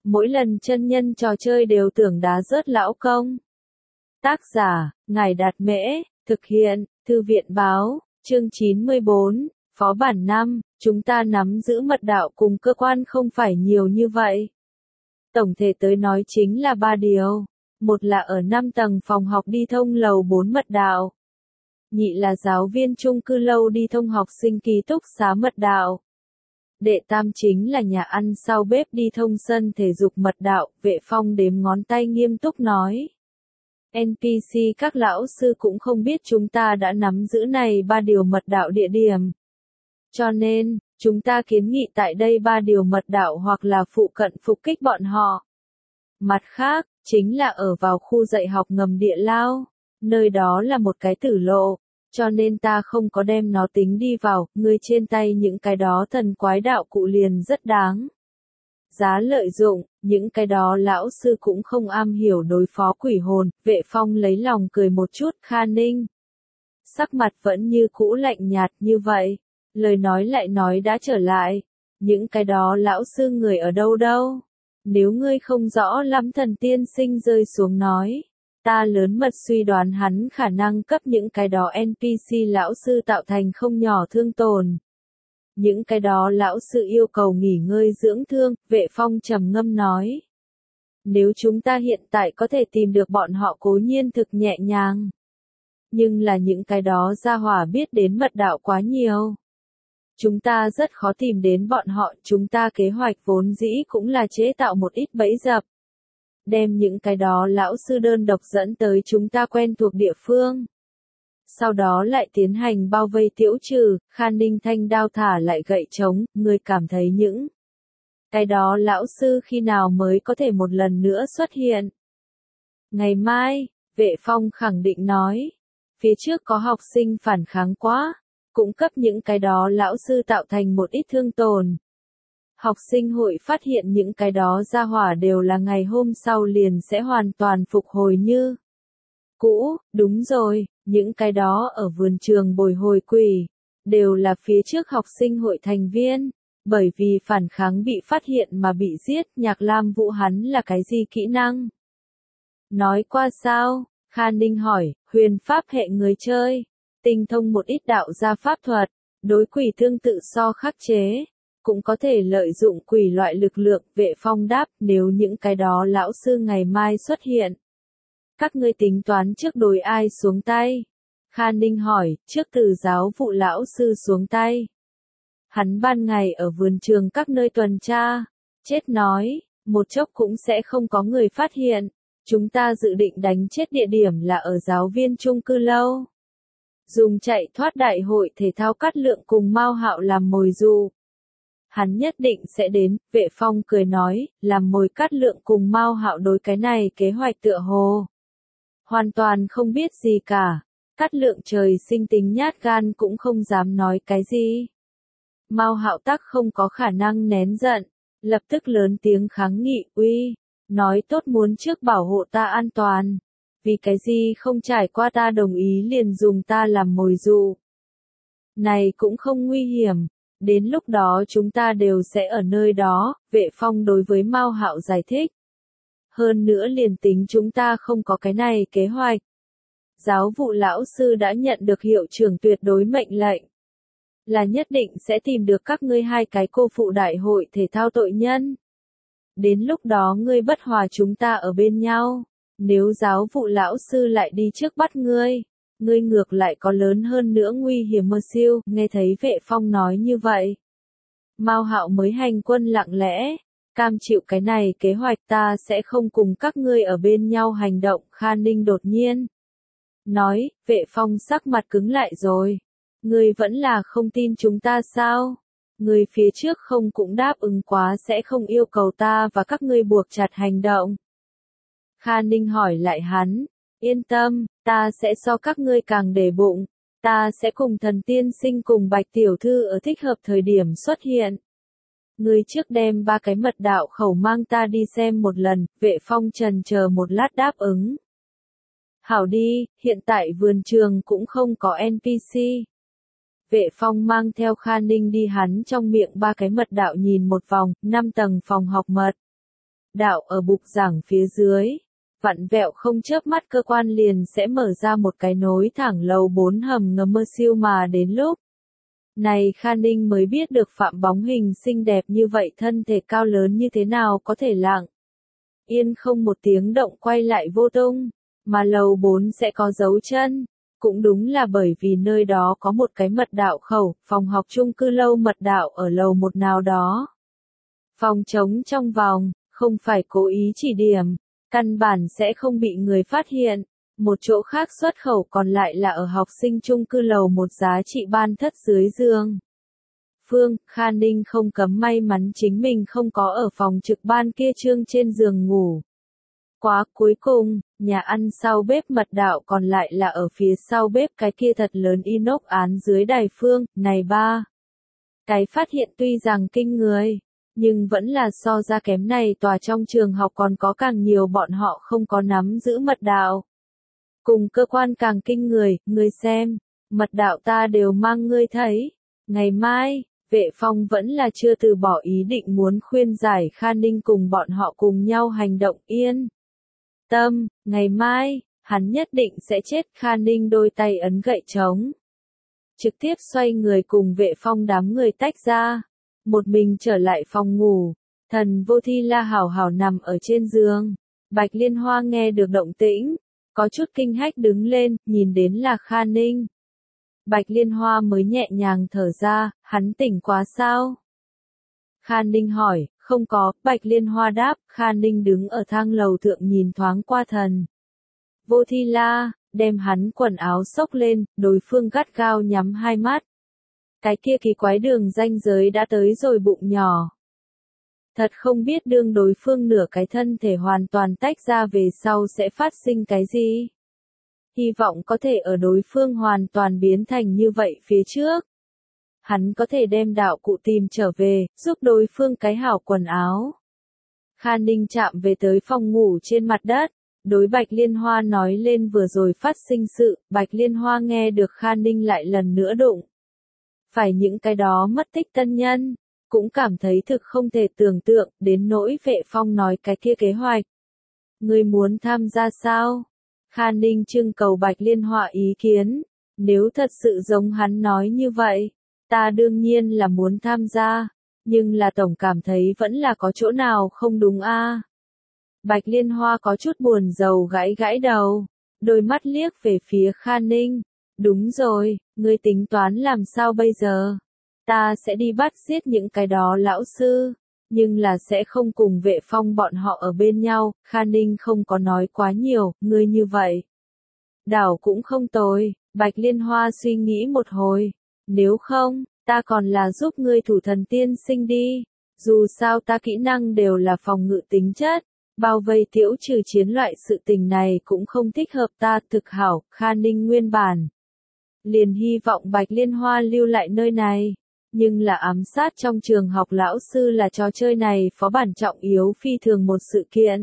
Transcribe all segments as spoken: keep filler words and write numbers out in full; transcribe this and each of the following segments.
Mỗi lần chân nhân trò chơi đều tưởng đá rớt lão công. Tác giả, Ngài Đạt Mễ, thực hiện, Thư viện Báo, chương chín mươi bốn, Phó bản năm, chúng ta nắm giữ mật đạo cùng cơ quan không phải nhiều như vậy. Tổng thể tới nói chính là ba điều. Một là ở năm tầng phòng học đi thông lầu bốn mật đạo. Nhị là giáo viên chung cư lâu đi thông học sinh ký túc xá mật đạo. Đệ tam chính là nhà ăn sau bếp đi thông sân thể dục mật đạo, Vệ Phong đếm ngón tay nghiêm túc nói. en pê xê các lão sư cũng không biết chúng ta đã nắm giữ này ba điều mật đạo địa điểm. Cho nên, chúng ta kiến nghị tại đây ba điều mật đạo hoặc là phụ cận phục kích bọn họ. Mặt khác, chính là ở vào khu dạy học ngầm địa lao, nơi đó là một cái tử lộ, cho nên ta không có đem nó tính đi vào, ngươi trên tay những cái đó thần quái đạo cụ liền rất đáng. Giá lợi dụng, những cái đó lão sư cũng không am hiểu đối phó quỷ hồn, Vệ Phong lấy lòng cười một chút, Kha Ninh. Sắc mặt vẫn như cũ lạnh nhạt như vậy, lời nói lại nói đã trở lại, những cái đó lão sư người ở đâu đâu. Nếu ngươi không rõ lắm thần tiên sinh rơi xuống nói, ta lớn mật suy đoán hắn khả năng cấp những cái đó en pê xê lão sư tạo thành không nhỏ thương tổn. Những cái đó lão sư yêu cầu nghỉ ngơi dưỡng thương, Vệ Phong trầm ngâm nói. Nếu chúng ta hiện tại có thể tìm được bọn họ cố nhiên thực nhẹ nhàng. Nhưng là những cái đó gia hỏa biết đến mật đạo quá nhiều. Chúng ta rất khó tìm đến bọn họ, chúng ta kế hoạch vốn dĩ cũng là chế tạo một ít bẫy dập. Đem những cái đó lão sư đơn độc dẫn tới chúng ta quen thuộc địa phương. Sau đó lại tiến hành bao vây tiễu trừ, Kha Ninh thanh đao thả lại gậy trống, người cảm thấy những cái đó lão sư khi nào mới có thể một lần nữa xuất hiện. Ngày mai, Vệ Phong khẳng định nói, phía trước có học sinh phản kháng quá, cũng cấp những cái đó lão sư tạo thành một ít thương tổn. Học sinh hội phát hiện những cái đó gia hỏa đều là ngày hôm sau liền sẽ hoàn toàn phục hồi như cũ, đúng rồi, những cái đó ở vườn trường bồi hồi quỷ, đều là phía trước học sinh hội thành viên, bởi vì phản kháng bị phát hiện mà bị giết, Nhạc Lam Vũ hắn là cái gì kỹ năng? Nói qua sao? Kha Ninh hỏi, huyền pháp hệ người chơi, tinh thông một ít đạo gia pháp thuật, đối quỷ tương tự so khắc chế, cũng có thể lợi dụng quỷ loại lực lượng, Vệ Phong đáp, nếu những cái đó lão sư ngày mai xuất hiện. Các ngươi tính toán trước đối ai xuống tay? Kha Ninh hỏi, trước từ giáo vụ lão sư xuống tay. Hắn ban ngày ở vườn trường các nơi tuần tra, chết nói, một chốc cũng sẽ không có người phát hiện. Chúng ta dự định đánh chết địa điểm là ở giáo viên chung cư lâu. Dùng chạy thoát đại hội thể thao Cát Lượng cùng Mao Hạo làm mồi dụ. Hắn nhất định sẽ đến, Vệ Phong cười nói, làm mồi Cát Lượng cùng Mao Hạo đối cái này kế hoạch tựa hồ. Hoàn toàn không biết gì cả, Cát Lượng trời sinh tính nhát gan cũng không dám nói cái gì. Mao Hạo tắc không có khả năng nén giận, lập tức lớn tiếng kháng nghị, uy, nói tốt muốn trước bảo hộ ta an toàn. Vì cái gì không trải qua ta đồng ý liền dùng ta làm mồi dụ. Này cũng không nguy hiểm, đến lúc đó chúng ta đều sẽ ở nơi đó, Vệ Phong đối với Mao Hạo giải thích. Hơn nữa liền tính chúng ta không có cái này kế hoạch. Giáo vụ lão sư đã nhận được hiệu trưởng tuyệt đối mệnh lệnh. Là nhất định sẽ tìm được các ngươi hai cái cô phụ đại hội thể thao tội nhân. Đến lúc đó ngươi bất hòa chúng ta ở bên nhau. Nếu giáo vụ lão sư lại đi trước bắt ngươi, ngươi ngược lại có lớn hơn nữa nguy hiểm mơ siêu, nghe thấy Vệ Phong nói như vậy. Mao Hạo mới hành quân lặng lẽ, cam chịu cái này kế hoạch ta sẽ không cùng các ngươi ở bên nhau hành động, Kha Ninh đột nhiên. Nói, Vệ Phong sắc mặt cứng lại rồi. Ngươi vẫn là không tin chúng ta sao? Ngươi phía trước không cũng đáp ứng quá sẽ không yêu cầu ta và các ngươi buộc chặt hành động. Kha Ninh hỏi lại hắn, yên tâm, ta sẽ so các ngươi càng để bụng, ta sẽ cùng thần tiên sinh cùng Bạch Tiểu Thư ở thích hợp thời điểm xuất hiện. Ngươi trước đem ba cái mật đạo khẩu mang ta đi xem một lần, Vệ Phong trần chờ một lát đáp ứng. Hảo đi, hiện tại vườn trường cũng không có en pê xê. Vệ Phong mang theo Kha Ninh đi hắn trong miệng ba cái mật đạo nhìn một vòng, năm tầng phòng học mật đạo ở bục giảng phía dưới. Vặn vẹo không chớp mắt cơ quan liền sẽ mở ra một cái nối thẳng lầu bốn hầm ngầm mơ siêu mà đến lúc này Kha Ninh mới biết được Phạm bóng hình xinh đẹp như vậy thân thể cao lớn như thế nào có thể lặng yên không một tiếng động quay lại vô tung, mà lầu bốn sẽ có dấu chân. Cũng đúng là bởi vì nơi đó có một cái mật đạo khẩu, phòng học chung cư lâu mật đạo ở lầu một nào đó. Phòng trống trong vòng, không phải cố ý chỉ điểm, căn bản sẽ không bị người phát hiện. Một chỗ khác xuất khẩu còn lại là ở học sinh chung cư lầu một giá trị ban thất dưới giường. Phương, Kha Ninh không cấm may mắn chính mình không có ở phòng trực ban kia trương trên giường ngủ. Quá cuối cùng, nhà ăn sau bếp mật đạo còn lại là ở phía sau bếp cái kia thật lớn inox án dưới đài Phương, này ba. Cái phát hiện tuy rằng kinh người, nhưng vẫn là so ra kém này tòa trong trường học còn có càng nhiều bọn họ không có nắm giữ mật đạo. Cùng cơ quan càng kinh người, người xem, mật đạo ta đều mang ngươi thấy. Ngày mai, Vệ Phong vẫn là chưa từ bỏ ý định muốn khuyên giải Kha Ninh cùng bọn họ cùng nhau hành động yên. Tâm, ngày mai, hắn nhất định sẽ chết. Kha Ninh đôi tay ấn gậy trống. Trực tiếp xoay người cùng Vệ Phong đám người tách ra. Một mình trở lại phòng ngủ. Thần Vô Thi La hảo hảo nằm ở trên giường. Bạch Liên Hoa nghe được động tĩnh. Có chút kinh hách đứng lên, nhìn đến là Kha Ninh. Bạch Liên Hoa mới nhẹ nhàng thở ra, hắn tỉnh quá sao? Kha Ninh hỏi, không có, Bạch Liên Hoa đáp. Kha Ninh đứng ở thang lầu thượng nhìn thoáng qua thần Vô Thi La, đem hắn quần áo xốc lên, đối phương gắt gao nhắm hai mắt. Cái kia kỳ quái đường ranh giới đã tới rồi bụng nhỏ. Thật không biết đương đối phương nửa cái thân thể hoàn toàn tách ra về sau sẽ phát sinh cái gì. Hy vọng có thể ở đối phương hoàn toàn biến thành như vậy phía trước. Hắn có thể đem đạo cụ tìm trở về, giúp đối phương cái hảo quần áo. Kha Ninh chạm về tới phòng ngủ trên mặt đất. Đối Bạch Liên Hoa nói lên vừa rồi phát sinh sự, Bạch Liên Hoa nghe được Kha Ninh lại lần nữa đụng. Phải những cái đó mất tích tân nhân. Cũng cảm thấy thực không thể tưởng tượng, đến nỗi Vệ Phong nói cái kia kế hoạch. Ngươi muốn tham gia sao? Kha Ninh trưng cầu Bạch Liên Hoa ý kiến. Nếu thật sự giống hắn nói như vậy, ta đương nhiên là muốn tham gia, nhưng là tổng cảm thấy vẫn là có chỗ nào không đúng a. À? Bạch Liên Hoa có chút buồn rầu gãi gãi đầu, đôi mắt liếc về phía Kha Ninh. Đúng rồi, ngươi tính toán làm sao bây giờ? Ta sẽ đi bắt giết những cái đó lão sư, nhưng là sẽ không cùng Vệ Phong bọn họ ở bên nhau. Kha Ninh không có nói quá nhiều, ngươi như vậy. Đảo cũng không tồi, Bạch Liên Hoa suy nghĩ một hồi. Nếu không, ta còn là giúp ngươi thủ thần tiên sinh đi. Dù sao ta kỹ năng đều là phòng ngự tính chất, bao vây tiễu trừ chiến loại sự tình này cũng không thích hợp ta. Thực hảo, Kha Ninh nguyên bản. Liền hy vọng Bạch Liên Hoa lưu lại nơi này. Nhưng là ám sát trong trường học lão sư là trò chơi này phó bản trọng yếu phi thường một sự kiện.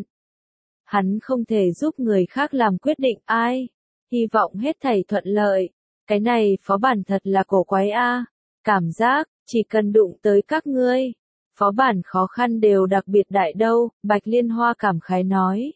Hắn không thể giúp người khác làm quyết định ai. Hy vọng hết thảy thuận lợi. Cái này phó bản thật là cổ quái a. À. Cảm giác, chỉ cần đụng tới các ngươi. Phó bản khó khăn đều đặc biệt đại đâu, Bạch Liên Hoa cảm khái nói.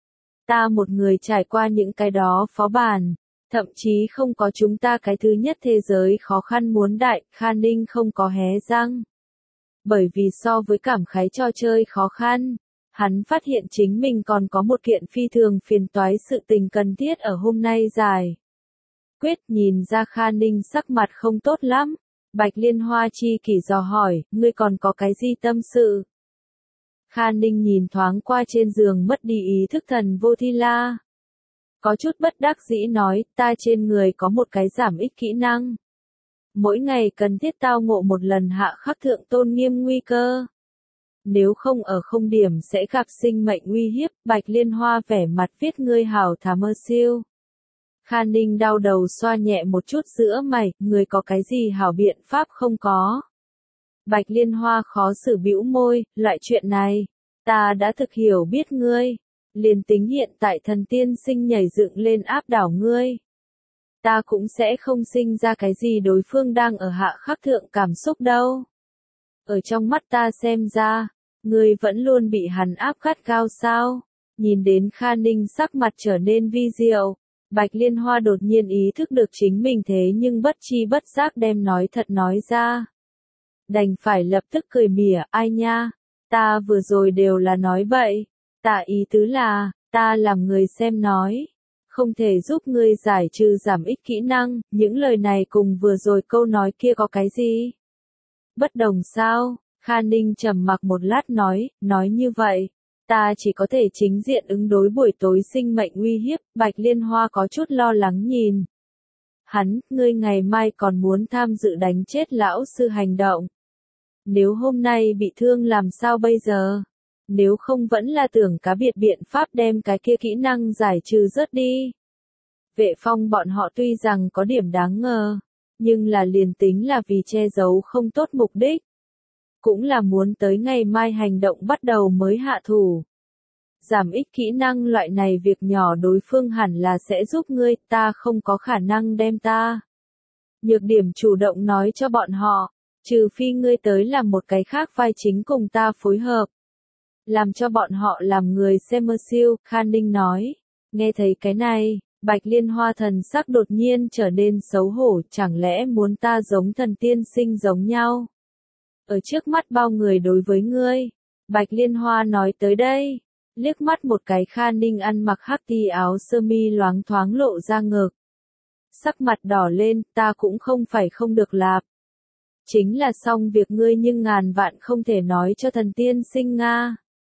Ta một người trải qua những cái đó phó bản. Thậm chí không có chúng ta cái thứ nhất thế giới khó khăn muốn đại. Kha Ninh không có hé răng. Bởi vì so với cảm khái trò chơi khó khăn, hắn phát hiện chính mình còn có một kiện phi thường phiền toái sự tình cần thiết ở hôm nay dài. Quyết nhìn ra Kha Ninh sắc mặt không tốt lắm. Bạch Liên Hoa chi kỷ dò hỏi, ngươi còn có cái gì tâm sự? Kha Ninh nhìn thoáng qua trên giường mất đi ý thức thần Vô Thi La. Có chút bất đắc dĩ nói, ta trên người có một cái giảm ích kỹ năng. Mỗi ngày cần thiết tao ngộ một lần hạ khắc thượng tôn nghiêm nguy cơ. Nếu không ở không điểm sẽ gặp sinh mệnh nguy hiếp. Bạch Liên Hoa vẻ mặt viết ngươi hảo thà mơ siêu. Kha Ninh đau đầu xoa nhẹ một chút giữa mày, ngươi có cái gì hảo biện pháp không có. Bạch Liên Hoa khó xử bĩu môi, loại chuyện này, ta đã thực hiểu biết ngươi. Liền tính hiện tại thần tiên sinh nhảy dựng lên áp đảo ngươi. Ta cũng sẽ không sinh ra cái gì đối phương đang ở hạ khắc thượng cảm xúc đâu. Ở trong mắt ta xem ra, Ngươi vẫn luôn bị hắn áp gắt gao sao? Nhìn đến Kha Ninh sắc mặt trở nên vi diệu, Bạch Liên Hoa đột nhiên ý thức được chính mình thế nhưng bất chi bất giác đem nói thật nói ra. Đành phải lập tức cười mỉa, ai nha, ta vừa rồi đều là nói bậy, ta ý tứ là, ta làm người xem nói, không thể giúp ngươi giải trừ giảm ích kỹ năng, những lời này cùng vừa rồi câu nói kia có cái gì? Bất đồng sao? Kha Ninh trầm mặc một lát nói, nói như vậy, ta chỉ có thể chính diện ứng đối buổi tối sinh mệnh uy hiếp, Bạch Liên Hoa có chút lo lắng nhìn. Hắn, ngươi ngày mai còn muốn tham dự đánh chết lão sư hành động. Nếu hôm nay bị thương làm sao bây giờ? Nếu không vẫn là tưởng cá biệt biện pháp đem cái kia kỹ năng giải trừ rớt đi. Vệ Phong bọn họ tuy rằng có điểm đáng ngờ, nhưng là liền tính là vì che giấu không tốt mục đích. Cũng là muốn tới ngày mai hành động bắt đầu mới hạ thủ. Giảm ích kỹ năng loại này việc nhỏ đối phương hẳn là sẽ giúp ngươi, ta không có khả năng đem ta. Nhược điểm chủ động nói cho bọn họ, trừ phi ngươi tới làm một cái khác vai chính cùng ta phối hợp. Làm cho bọn họ làm người xem mơ siêu, Kha Ninh nói. Nghe thấy cái này, Bạch Liên Hoa thần sắc đột nhiên trở nên xấu hổ, chẳng lẽ muốn ta giống thần tiên sinh giống nhau? Ở trước mắt bao người đối với ngươi, Bạch Liên Hoa nói tới đây, liếc mắt một cái Kha Ninh ăn mặc hắc ti áo sơ mi loáng thoáng lộ ra ngực. Sắc mặt đỏ lên, ta cũng không phải không được lạp. Chính là xong việc ngươi nhưng ngàn vạn không thể nói cho thần tiên sinh Nga.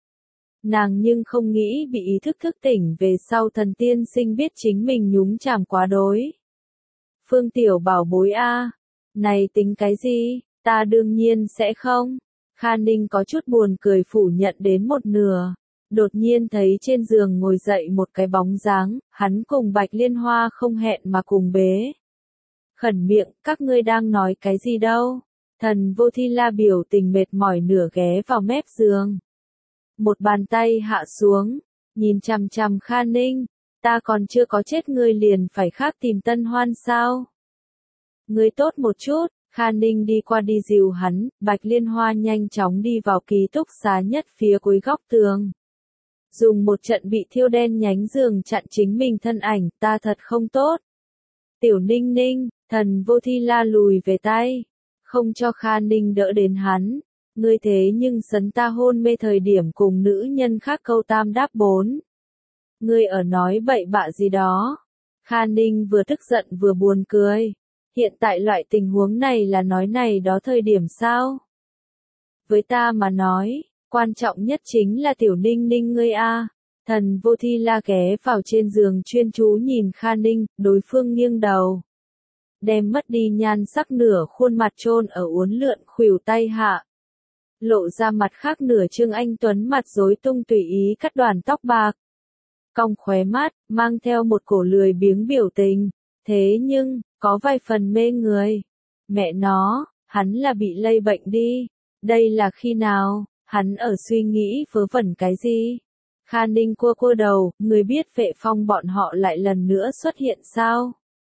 Nàng nhưng không nghĩ bị ý thức thức tỉnh về sau thần tiên sinh biết chính mình nhúng chàm quá đối. Phương Tiểu bảo bối a, này tính cái gì, ta đương nhiên sẽ không. Kha Ninh có chút buồn cười phủ nhận đến một nửa. Đột nhiên thấy trên giường ngồi dậy một cái bóng dáng, hắn cùng Bạch Liên Hoa không hẹn mà cùng bế. Khẩn miệng, các ngươi đang nói cái gì đâu? Thần Vô Thi La biểu tình mệt mỏi nửa ghé vào mép giường. Một bàn tay hạ xuống, nhìn chằm chằm Kha Ninh, ta còn chưa có chết ngươi liền phải khác tìm tân hoan sao? Ngươi tốt một chút, Kha Ninh đi qua đi dìu hắn, Bạch Liên Hoa nhanh chóng đi vào ký túc xá nhất phía cuối góc tường. Dùng một trận bị thiêu đen nhánh giường chặn chính mình thân ảnh, ta thật không tốt. Tiểu Ninh Ninh, Thần Vô Thi La lùi về tay, không cho Kha Ninh đỡ đến hắn. Ngươi thế nhưng sấn ta hôn mê thời điểm cùng nữ nhân khác câu tam đáp bốn. Ngươi ở nói bậy bạ gì đó. Kha Ninh vừa tức giận vừa buồn cười. Hiện tại loại tình huống này là nói này đó thời điểm sao? Với ta mà nói, quan trọng nhất chính là Tiểu Ninh Ninh ngươi a. Thần Vô Thi La ghé vào trên giường chuyên chú nhìn Kha Ninh, đối phương nghiêng đầu. Đem mất đi nhan sắc nửa khuôn mặt chôn ở uốn lượn khuỷu tay hạ. Lộ ra mặt khác nửa Trương Anh Tuấn mặt rối tung tùy ý cắt đoàn tóc bạc. Cong khóe mắt, mang theo một cổ lười biếng biểu tình. Thế nhưng, có vài phần mê người. Mẹ nó, hắn là bị lây bệnh đi. Đây là khi nào, hắn ở suy nghĩ vớ vẩn cái gì? Kha Ninh cua cua đầu, người biết Vệ Phong bọn họ lại lần nữa xuất hiện sao?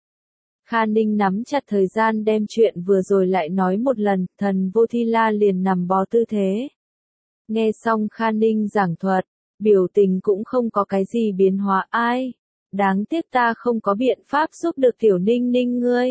Kha Ninh nắm chặt thời gian đem chuyện vừa rồi lại nói một lần, Thần Vô Thi La liền nằm bò tư thế. Nghe xong Kha Ninh giảng thuật, biểu tình cũng không có cái gì biến hóa ai. Đáng tiếc ta không có biện pháp giúp được Tiểu Ninh Ninh ngươi.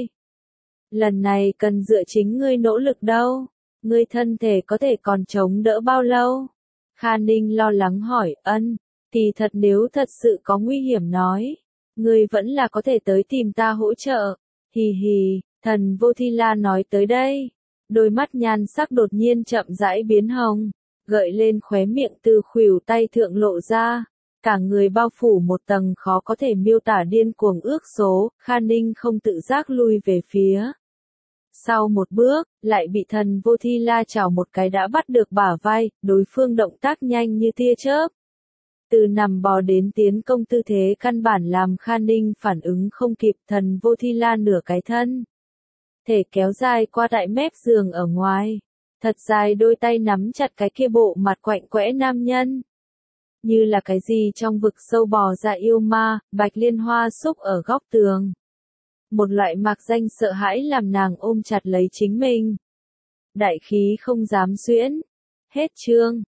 Lần này cần dựa chính ngươi nỗ lực đâu. Ngươi thân thể có thể còn chống đỡ bao lâu? Kha Ninh lo lắng hỏi, ân, thì thật nếu thật sự có nguy hiểm nói. Ngươi vẫn là có thể tới tìm ta hỗ trợ. Hì hì, Thần Vô Thi La nói tới đây. Đôi mắt nhan sắc đột nhiên chậm rãi biến hồng. Gợi lên khóe miệng từ khuỷu tay thượng lộ ra. Cả người bao phủ một tầng khó có thể miêu tả điên cuồng ước số. Kha Ninh không tự giác lui về phía. Sau một bước, lại bị Thần Vô Thi La chảo một cái đã bắt được bả vai. Đối phương động tác nhanh như tia chớp. Từ nằm bò đến tiến công tư thế căn bản làm Kha Ninh phản ứng không kịp. Thần Vô Thi La nửa cái thân. Thể kéo dài qua tại mép giường ở ngoài. Thật dài đôi tay nắm chặt cái kia bộ mặt quạnh quẽ nam nhân. Như là cái gì trong vực sâu bò ra yêu ma, Bạch Liên Hoa xúc ở góc tường. Một loại mạc danh sợ hãi làm nàng ôm chặt lấy chính mình. Đại khí không dám xuyễn. Hết chương.